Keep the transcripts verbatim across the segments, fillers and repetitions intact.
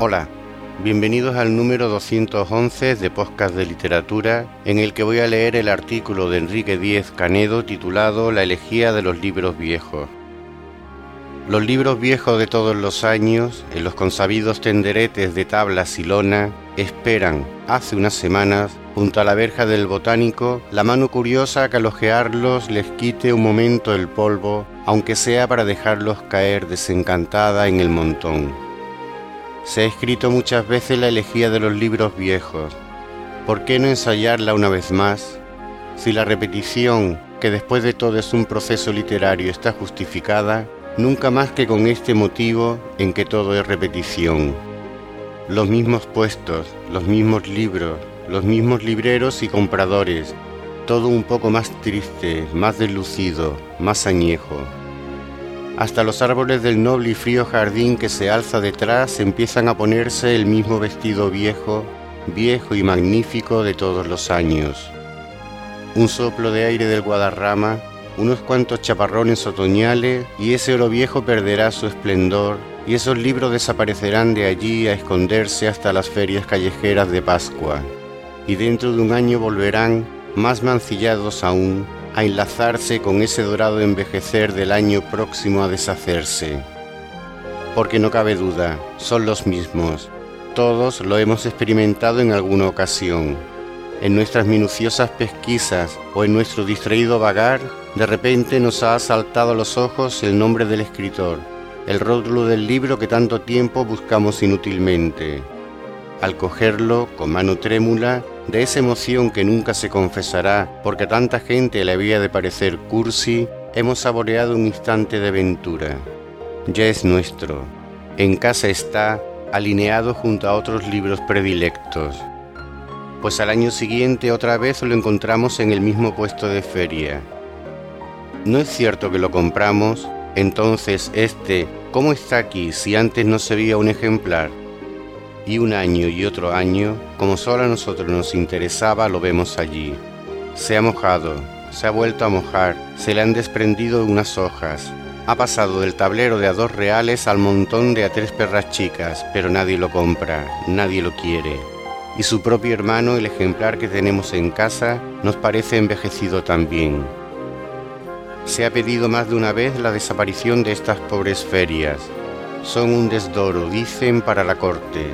Hola, bienvenidos al número doscientos once de Podcast de Literatura, en el que voy a leer el artículo de Enrique Díez Canedo titulado La elegía de los libros viejos. Los libros viejos de todos los años, en los consabidos tenderetes de tablas y lona, esperan, hace unas semanas, junto a la verja del botánico, la mano curiosa que al ojearlos les quite un momento el polvo, aunque sea para dejarlos caer desencantada en el montón. Se ha escrito muchas veces la elegía de los libros viejos. ¿Por qué no ensayarla una vez más? Si la repetición, que después de todo es un proceso literario, está justificada, nunca más que con este motivo en que todo es repetición. Los mismos puestos, los mismos libros, los mismos libreros y compradores, todo un poco más triste, más deslucido, más añejo. Hasta los árboles del noble y frío jardín que se alza detrás empiezan a ponerse el mismo vestido viejo, viejo y magnífico de todos los años. Un soplo de aire del Guadarrama, unos cuantos chaparrones otoñales y ese oro viejo perderá su esplendor y esos libros desaparecerán de allí a esconderse hasta las ferias callejeras de Pascua. Y dentro de un año volverán, más mancillados aún, a enlazarse con ese dorado envejecer del año próximo a deshacerse. Porque no cabe duda, son los mismos. Todos lo hemos experimentado en alguna ocasión. En nuestras minuciosas pesquisas o en nuestro distraído vagar, de repente nos ha asaltado a los ojos el nombre del escritor, el rótulo del libro que tanto tiempo buscamos inútilmente. Al cogerlo, con mano trémula, de esa emoción que nunca se confesará porque a tanta gente le había de parecer cursi, hemos saboreado un instante de ventura. Ya es nuestro. En casa está, alineado junto a otros libros predilectos. Pues al año siguiente otra vez lo encontramos en el mismo puesto de feria. ¿No es cierto que lo compramos? Entonces este, ¿cómo está aquí si antes no se veía un ejemplar? Y un año y otro año, como solo a nosotros nos interesaba, lo vemos allí. Se ha mojado, se ha vuelto a mojar, se le han desprendido unas hojas. Ha pasado del tablero de a dos reales al montón de a tres perras chicas, pero nadie lo compra, nadie lo quiere. Y su propio hermano, el ejemplar que tenemos en casa, nos parece envejecido también. Se ha pedido más de una vez la desaparición de estas pobres ferias. Son un desdoro, dicen, para la corte.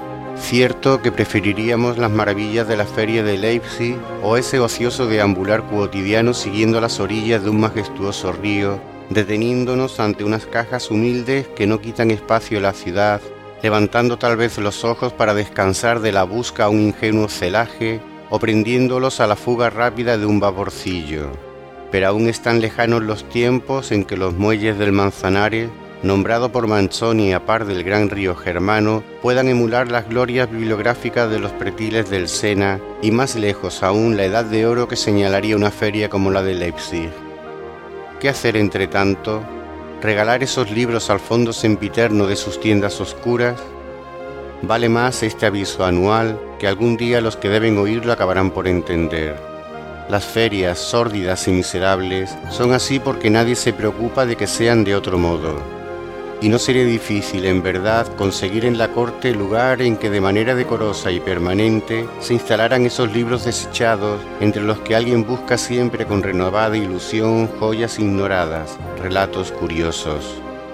Cierto que preferiríamos las maravillas de la feria de Leipzig o ese ocioso deambular cuotidiano siguiendo las orillas de un majestuoso río, deteniéndonos ante unas cajas humildes que no quitan espacio en la ciudad, levantando tal vez los ojos para descansar de la busca a un ingenuo celaje o prendiéndolos a la fuga rápida de un vaporcillo. Pero aún están lejanos los tiempos en que los muelles del Manzanares, nombrado por Manzoni a par del gran río Germano, puedan emular las glorias bibliográficas de los pretiles del Sena y más lejos aún la edad de oro que señalaría una feria como la de Leipzig. ¿Qué hacer entre tanto? ¿Regalar esos libros al fondo sempiterno de sus tiendas oscuras? Vale más este aviso anual que algún día los que deben oírlo acabarán por entender. Las ferias, sórdidas y miserables, son así porque nadie se preocupa de que sean de otro modo. Y no sería difícil, en verdad, conseguir en la corte el lugar en que de manera decorosa y permanente se instalaran esos libros desechados, entre los que alguien busca siempre con renovada ilusión joyas ignoradas, relatos curiosos.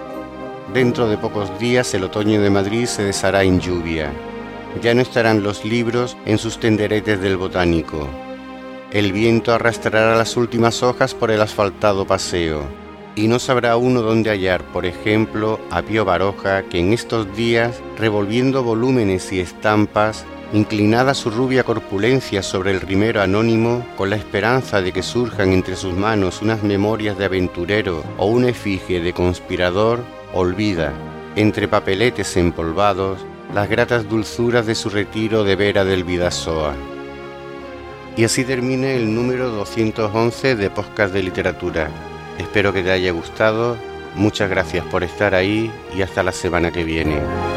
Dentro de pocos días el otoño de Madrid se deshará en lluvia. Ya no estarán los libros en sus tenderetes del botánico. El viento arrastrará las últimas hojas por el asfaltado paseo. Y no sabrá uno dónde hallar, por ejemplo, a Pío Baroja, que en estos días, revolviendo volúmenes y estampas, inclinada su rubia corpulencia sobre el rimero anónimo, con la esperanza de que surjan entre sus manos unas memorias de aventurero o una efigie de conspirador, olvida, entre papeletes empolvados, las gratas dulzuras de su retiro de Vera del Bidasoa. Y así termina el número doscientos once de Podcast de Literatura. Espero que te haya gustado, muchas gracias por estar ahí y hasta la semana que viene.